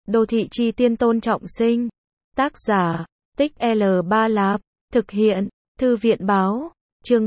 Đô thị chi tiên Tôn Trọng Sinh. Tác giả, Tích L3 Lạp. Thực hiện, Thư viện báo. Chương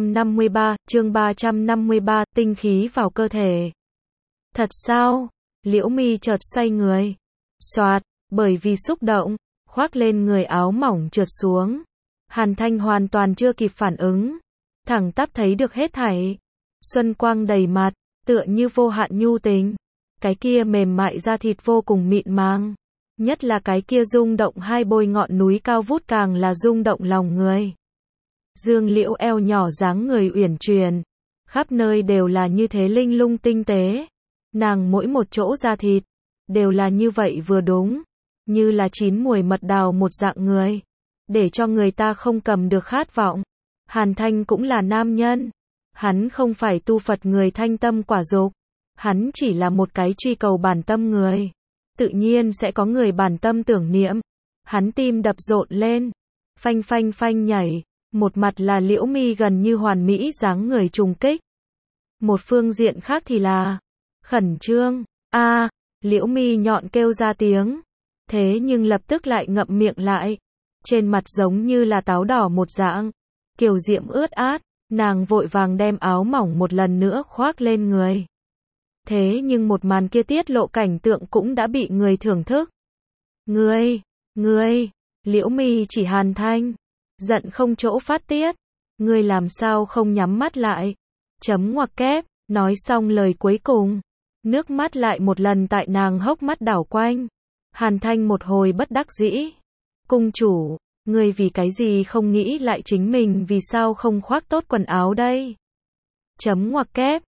353, tinh khí vào cơ thể. Thật sao? Liễu Mi chợt xoay người. Xoạt, bởi vì xúc động, khoác lên người áo mỏng trượt xuống. Hàn Thanh hoàn toàn chưa kịp phản ứng. Thẳng tắp thấy được hết thảy. Xuân quang đầy mặt, tựa như vô hạn nhu tình. Cái kia mềm mại da thịt vô cùng mịn màng. Nhất là cái kia rung động hai bôi ngọn núi cao vút càng là rung động lòng người. Dương Liễu eo nhỏ dáng người uyển chuyển. Khắp nơi đều là như thế linh lung tinh tế. Nàng mỗi một chỗ da thịt, đều là như vậy vừa đúng. Như là chín muồi mật đào một dạng người. Để cho người ta không cầm được khát vọng. Hàn Thanh cũng là nam nhân. Hắn không phải tu Phật người thanh tâm quả dục. Hắn chỉ là một cái truy cầu bản tâm người. Tự nhiên sẽ có người bản tâm tưởng niệm. Hắn tim đập rộn lên. Phanh phanh phanh nhảy. Một mặt là Liễu Mi gần như hoàn mỹ dáng người trùng kích. Một phương diện khác thì là khẩn trương. Liễu Mi nhọn kêu ra tiếng. Thế nhưng lập tức lại ngậm miệng lại. Trên mặt giống như là táo đỏ một dạng. Kiều diễm ướt át. Nàng vội vàng đem áo mỏng một lần nữa khoác lên người. Thế nhưng một màn kia tiết lộ cảnh tượng cũng đã bị người thưởng thức. Ngươi, Liễu Mi chỉ Hàn Thanh. Giận không chỗ phát tiết. Ngươi làm sao không nhắm mắt lại. Chấm ngoặc kép, nói xong lời cuối cùng. Nước mắt lại một lần tại nàng hốc mắt đảo quanh. Hàn Thanh một hồi bất đắc dĩ. Cung chủ, ngươi vì cái gì không nghĩ lại chính mình vì sao không khoác tốt quần áo đây? Chấm ngoặc kép,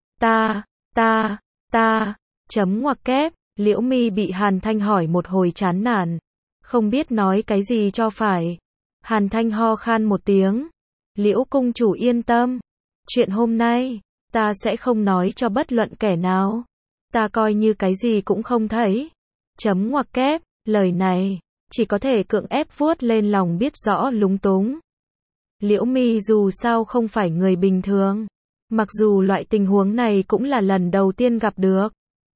chấm ngoặc kép, Liễu Mi bị Hàn Thanh hỏi một hồi chán nản. Không biết nói cái gì cho phải. Hàn Thanh ho khan một tiếng. Liễu cung chủ yên tâm. Chuyện hôm nay, ta sẽ không nói cho bất luận kẻ nào. Ta coi như cái gì cũng không thấy. Chấm ngoặc kép, lời này, chỉ có thể cưỡng ép vuốt lên lòng biết rõ lúng túng. Liễu Mi dù sao không phải người bình thường. Mặc dù loại tình huống này cũng là lần đầu tiên gặp được.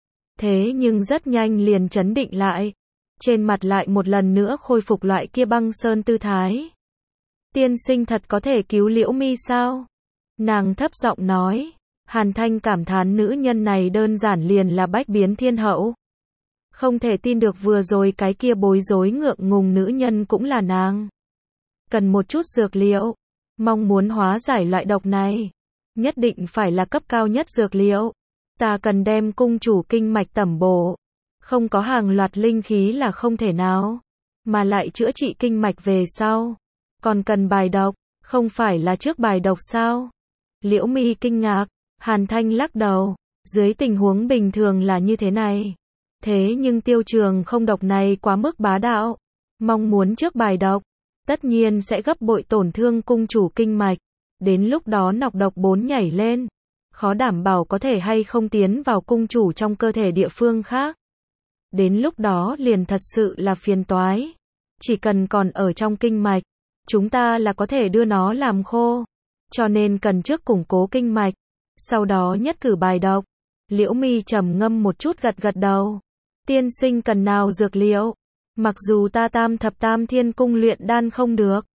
Thế nhưng rất nhanh liền trấn định lại. Trên mặt lại một lần nữa khôi phục loại kia băng sơn tư thái. Tiên sinh thật có thể cứu Liễu Mi sao? Nàng thấp giọng nói. Hàn Thanh cảm thán nữ nhân này đơn giản liền là bách biến thiên hậu. Không thể tin được vừa rồi cái kia bối rối ngượng ngùng nữ nhân cũng là nàng. Cần một chút dược liệu. Mong muốn hóa giải loại độc này. Nhất định phải là cấp cao nhất dược liệu. Ta cần đem cung chủ kinh mạch tẩm bổ. Không có hàng loạt linh khí là không thể nào. Mà lại chữa trị kinh mạch về sau. Còn cần bài độc. Không phải là trước bài độc sao? Liễu Mi kinh ngạc. Hàn Thanh lắc đầu. Dưới tình huống bình thường là như thế này. Thế nhưng tiêu trường không độc này quá mức bá đạo. Mong muốn trước bài độc. Tất nhiên sẽ gấp bội tổn thương cung chủ kinh mạch. Đến lúc đó nọc độc 4 nhảy lên. Khó đảm bảo có thể hay không tiến vào cung chủ trong cơ thể địa phương khác. Đến lúc đó liền thật sự là phiền toái. Chỉ cần còn ở trong kinh mạch, chúng ta là có thể đưa nó làm khô. Cho nên cần trước củng cố kinh mạch. Sau đó nhất cử bài độc. Liễu Mi trầm ngâm một chút gật gật đầu. Tiên sinh cần nào dược liệu? Mặc dù ta tam thập tam thiên cung luyện đan không được.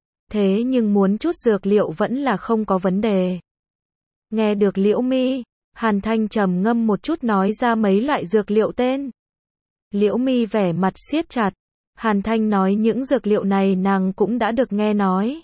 Thế nhưng muốn chút dược liệu vẫn là không có vấn đề. Nghe được Liễu Mi, Hàn Thanh trầm ngâm một chút nói ra mấy loại dược liệu tên. Liễu Mi vẻ mặt siết chặt. Hàn Thanh nói những dược liệu này nàng cũng đã được nghe nói.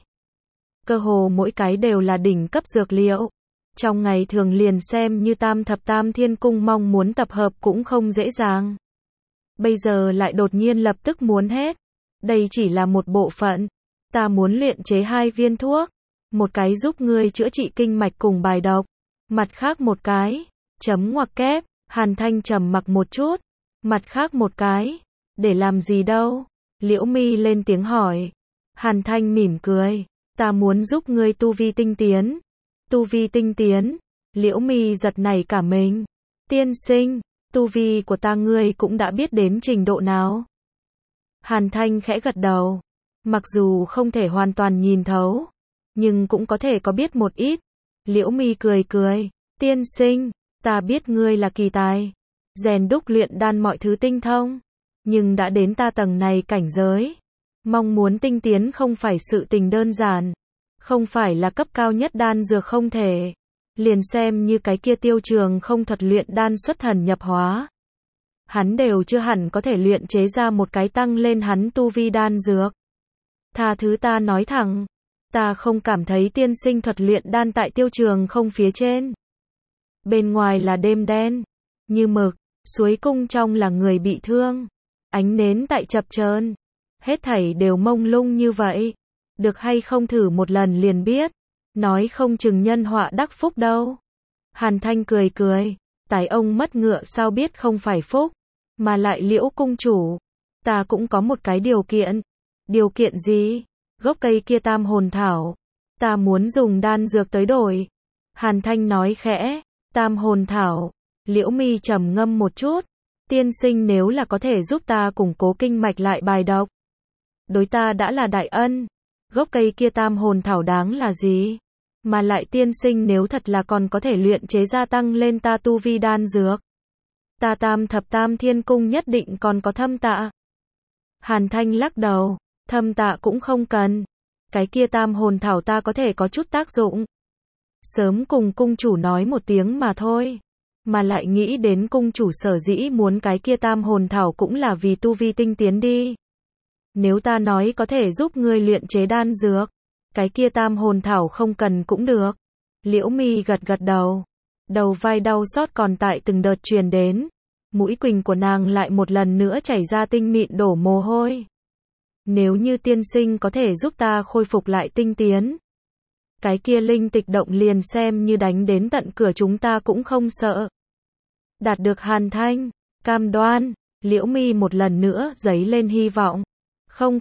Cơ hồ mỗi cái đều là đỉnh cấp dược liệu. Trong ngày thường liền xem như tam thập tam thiên cung mong muốn tập hợp cũng không dễ dàng. Bây giờ lại đột nhiên lập tức muốn hết. Đây chỉ là một bộ phận. Ta muốn luyện chế 2 viên thuốc. Một cái giúp ngươi chữa trị kinh mạch cùng bài độc. Mặt khác một cái. Chấm ngoặc kép. Hàn Thanh trầm mặc một chút. Mặt khác một cái. Để làm gì đâu? Liễu Mi lên tiếng hỏi. Hàn Thanh mỉm cười. Ta muốn giúp ngươi tu vi tinh tiến. Tu vi tinh tiến. Liễu Mi giật nảy cả mình. Tiên sinh, tu vi của ta ngươi cũng đã biết đến trình độ nào? Hàn Thanh khẽ gật đầu. Mặc dù không thể hoàn toàn nhìn thấu, nhưng cũng có thể có biết một ít. Liễu Mi cười cười. Tiên sinh, ta biết ngươi là kỳ tài. Rèn đúc luyện đan mọi thứ tinh thông. Nhưng đã đến ta tầng này cảnh giới, mong muốn tinh tiến không phải sự tình đơn giản, không phải là cấp cao nhất đan dược không thể. Liền xem như cái kia Tiêu Trường không thuật luyện đan xuất thần nhập hóa, hắn đều chưa hẳn có thể luyện chế ra một cái tăng lên hắn tu vi đan dược. Tha thứ ta nói thẳng, ta không cảm thấy tiên sinh thuật luyện đan tại Tiêu Trường không phía trên. Bên ngoài là đêm đen như mực, suối cung trong là người bị thương, ánh nến tại chập chờn, hết thảy đều mông lung như vậy. Được hay không thử một lần liền biết, nói không chừng nhân họa đắc phúc đâu. Hàn Thanh cười cười, tài ông mất ngựa sao biết không phải phúc, mà lại Liễu cung chủ, ta cũng có một cái điều kiện. Điều kiện gì? Gốc cây kia tam hồn thảo, ta muốn dùng đan dược tới đổi. Hàn Thanh nói khẽ, tam hồn thảo. Liễu Mi trầm ngâm một chút, tiên sinh nếu là có thể giúp ta củng cố kinh mạch lại bài độc, đối ta đã là đại ân. Gốc cây kia tam hồn thảo đáng là gì? Mà lại tiên sinh nếu thật là còn có thể luyện chế gia tăng lên ta tu vi đan dược, ta Tam Thập Tam Thiên Cung nhất định còn có thâm tạ. Hàn Thanh lắc đầu, thâm tạ cũng không cần. Cái kia tam hồn thảo ta có thể có chút tác dụng. Sớm cùng cung chủ nói một tiếng mà thôi. Mà lại nghĩ đến cung chủ sở dĩ muốn cái kia tam hồn thảo cũng là vì tu vi tinh tiến đi. Nếu ta nói có thể giúp ngươi luyện chế đan dược, cái kia tam hồn thảo không cần cũng được. Liễu Mi gật gật đầu. Đầu vai đau xót còn tại từng đợt truyền đến. Mũi quỳnh của nàng lại một lần nữa chảy ra tinh mịn đổ mồ hôi. Nếu như tiên sinh có thể giúp ta khôi phục lại tinh tiến, cái kia linh tịch động liền xem như đánh đến tận cửa chúng ta cũng không sợ. Đạt được Hàn Thanh cam đoan, Liễu Mi một lần nữa dấy lên hy vọng. Không,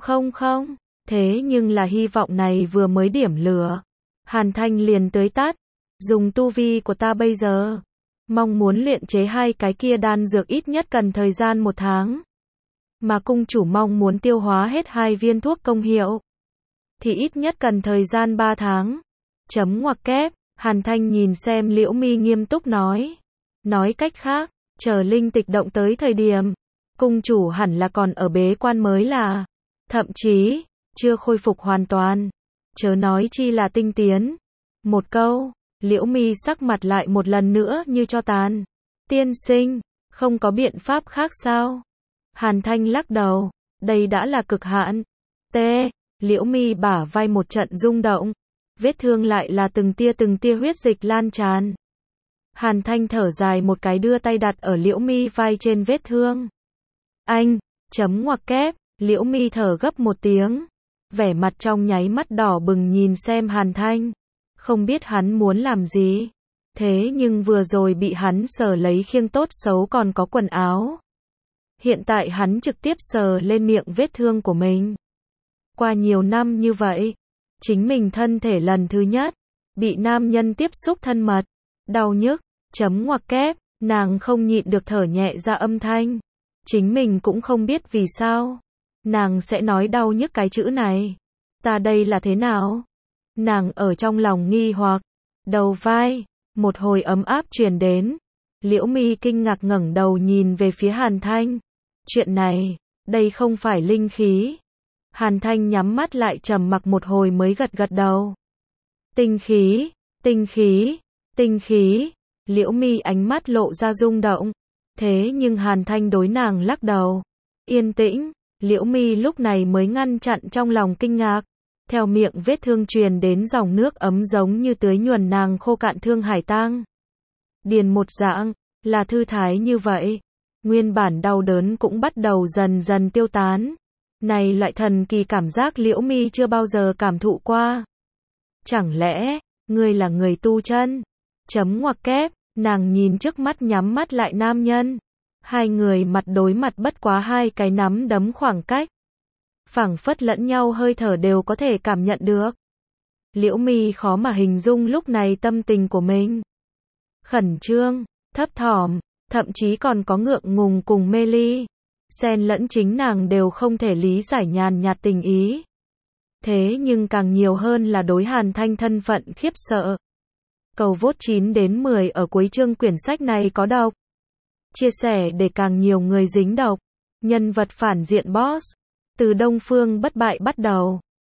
thế nhưng là hy vọng này vừa mới điểm lửa, Hàn Thanh liền tới tắt. Dùng tu vi của ta bây giờ, mong muốn luyện chế hai cái kia đan dược ít nhất cần thời gian 1 tháng. Mà cung chủ mong muốn tiêu hóa hết 2 viên thuốc công hiệu, thì ít nhất cần thời gian 3 tháng. Chấm ngoặc kép, Hàn Thanh nhìn xem Liễu Mi nghiêm túc nói. Nói cách khác, chờ linh tịch động tới thời điểm, cung chủ hẳn là còn ở bế quan mới là, thậm chí, chưa khôi phục hoàn toàn. Chớ nói chi là tinh tiến. Một câu, Liễu Mi sắc mặt lại một lần nữa như tro tàn. Tiên sinh, không có biện pháp khác sao? Hàn Thanh lắc đầu, đây đã là cực hạn. Liễu Mi bả vai một trận rung động, vết thương lại là từng tia huyết dịch lan tràn. Hàn Thanh thở dài một cái đưa tay đặt ở Liễu Mi vai trên vết thương. Anh, chấm ngoặc kép, Liễu Mi thở gấp một tiếng, vẻ mặt trong nháy mắt đỏ bừng nhìn xem Hàn Thanh. Không biết hắn muốn làm gì, thế nhưng vừa rồi bị hắn sờ lấy khiêng tốt xấu còn có quần áo. Hiện tại hắn trực tiếp sờ lên miệng vết thương của mình. Qua nhiều năm như vậy, chính mình thân thể lần thứ nhất bị nam nhân tiếp xúc thân mật, đau nhức, chấm ngoặc kép, nàng không nhịn được thở nhẹ ra âm thanh. Chính mình cũng không biết vì sao nàng sẽ nói đau nhức cái chữ này. Ta đây là thế nào? Nàng ở trong lòng nghi hoặc. Đầu vai, một hồi ấm áp truyền đến. Liễu Mi kinh ngạc ngẩng đầu nhìn về phía Hàn Thanh. Chuyện này, đây không phải linh khí. Hàn Thanh nhắm mắt lại trầm mặc một hồi mới gật gật đầu. Tinh khí. Liễu Mi ánh mắt lộ ra rung động. Thế nhưng Hàn Thanh đối nàng lắc đầu. Yên tĩnh, Liễu Mi lúc này mới ngăn chặn trong lòng kinh ngạc. Theo miệng vết thương truyền đến dòng nước ấm giống như tưới nhuần nàng khô cạn thương hải tang. Điền một dạng, là thư thái như vậy. Nguyên bản đau đớn cũng bắt đầu dần dần tiêu tán. Này loại thần kỳ cảm giác Liễu Mi chưa bao giờ cảm thụ qua. Chẳng lẽ, ngươi là người tu chân? Chấm ngoặc kép, nàng nhìn trước mắt nhắm mắt lại nam nhân. Hai người mặt đối mặt bất quá 2 cái nắm đấm khoảng cách. Phảng phất lẫn nhau hơi thở đều có thể cảm nhận được. Liễu Mi khó mà hình dung lúc này tâm tình của mình. Khẩn trương, thấp thỏm, thậm chí còn có ngượng ngùng cùng mê ly. Xen lẫn chính nàng đều không thể lý giải nhàn nhạt tình ý. Thế nhưng càng nhiều hơn là đối Hàn Thanh thân phận khiếp sợ. Cầu vote 9 đến 10 ở cuối chương quyển sách này có đọc. Chia sẻ để càng nhiều người dính đọc. Nhân vật phản diện boss. Từ Đông Phương bất bại bắt đầu.